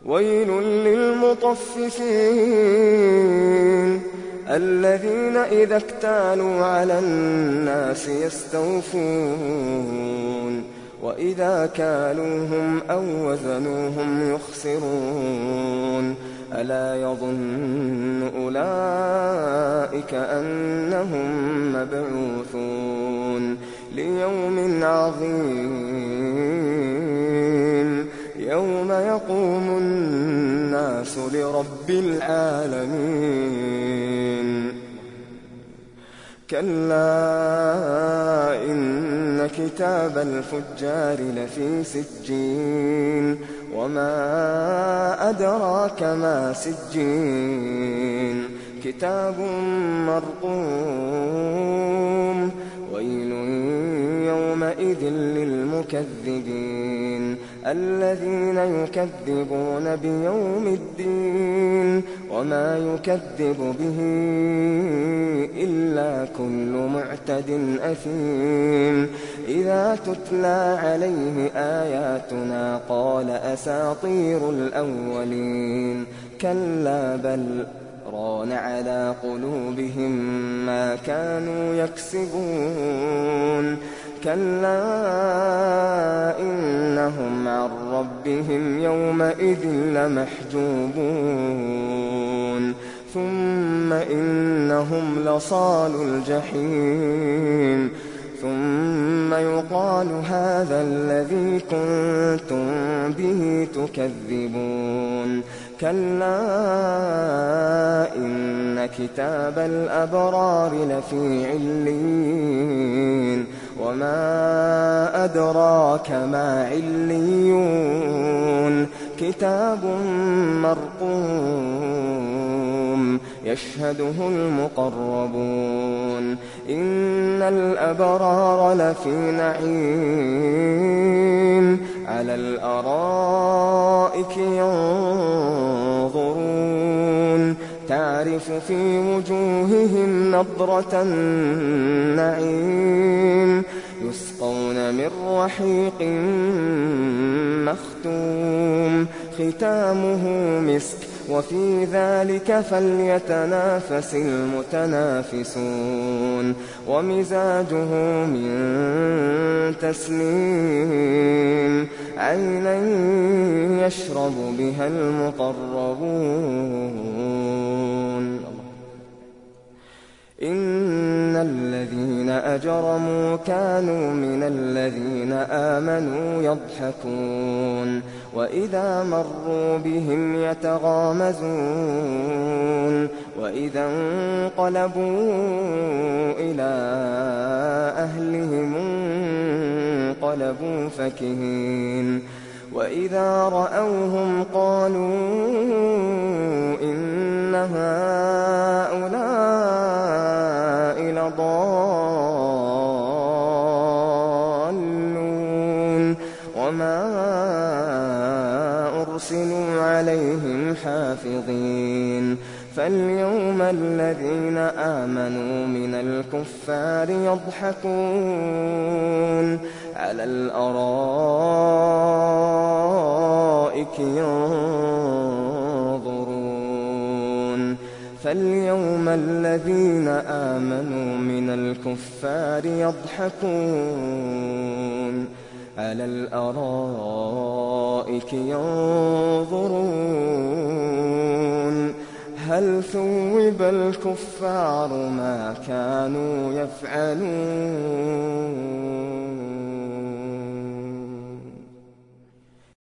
ويل للمطففين الذين إذا اكتالوا على الناس يستوفون وإذا كالوهم أو وزنوهم يخسرون ألا يظن أولئك أنهم مبعوثون ليوم عظيم يوم يقوم الناس لرب العالمين كلا إن كتاب الفجار لفي سجين وما أدراك ما سجين كتاب مرقوم ويل يومئذ للمكذبين الذين يكذبون بيوم الدين وما يكذب به إلا كل معتد أثيم إذا تتلى عليه آياتنا قال أساطير الأولين كلا بل ران على قلوبهم ما كانوا يكسبون كلا إنهم عن ربهم يومئذ لمحجوبون ثم إنهم لصال الجحيم ثم يقال هذا الذي كنتم به تكذبون كلا إن كتاب الأبرار لفي عليين وما أدراك ما عليون كتاب مرقوم يشهده المقربون إن الأبرار لفي نعيم على الأرائك ينظرون تعرف في وجوههم نضرة النعيم يسقون من رحيق مختوم ختامه مسك وفي ذلك فليتنافس المتنافسون ومزاجه من تسنيم عينا يشرب بها المقربون إن الذين أجرموا كانوا من الذين آمنوا يضحكون وإذا مروا بهم يتغامزون وإذا انقلبوا إلى أهلهم انقلبوا فكهين وإذا رأوهم قالوا إن هؤلاء لضالون وما أرسلوا عليهم حافظين فاليوم الذين آمنوا من الكفار يضحكون على الأرائك ينظرون فاليوم الذين آمنوا من الكفار يضحكون على الأرائك ينظرون هل ثوب الكفار ما كانوا يفعلون